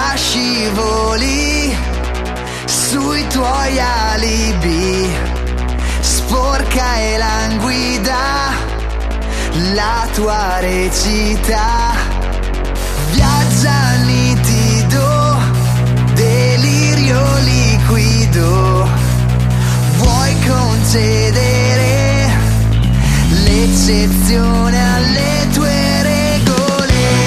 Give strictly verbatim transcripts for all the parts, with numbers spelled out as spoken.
lenta scivoli sui tuoi alibi, sporca e languida la tua recita, viaggia nitido, delirio liquido, vuoi concedere l'eccezione alle tue regole.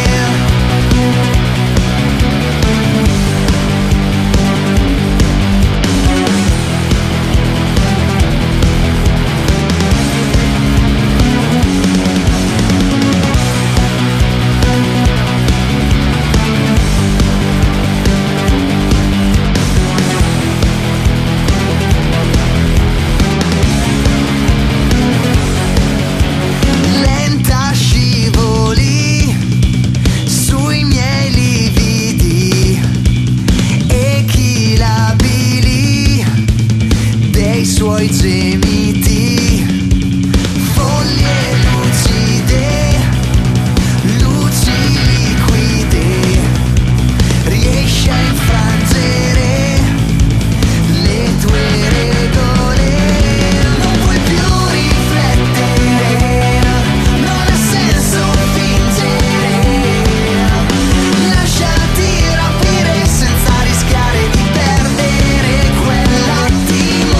Suoi gemiti, folli e lucide, luci liquide, riesci a infrangere le tue regole. Non puoi più riflettere, non ha senso fingere, lasciati rapire senza rischiare di perdere quell'attimo.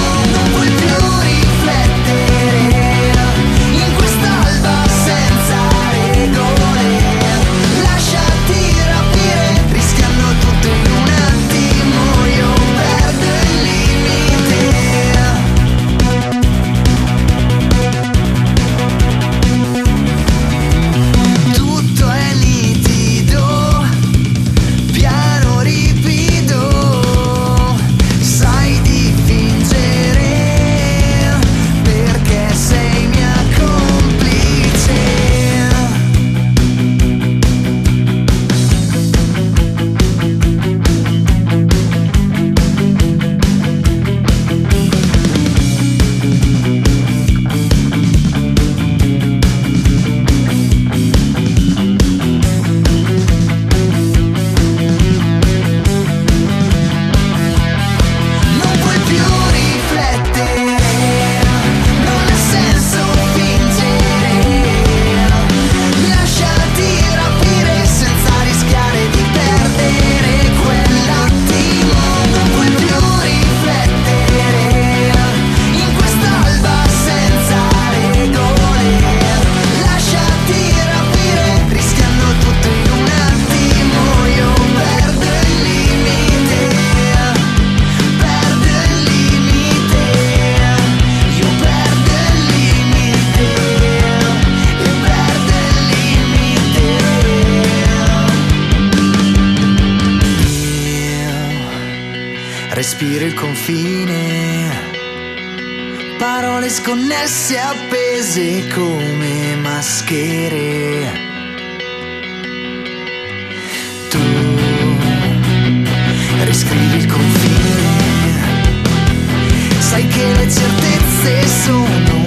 Respiro il confine, parole sconnesse appese come maschere. Tu riscrivi il confine, sai che le certezze sono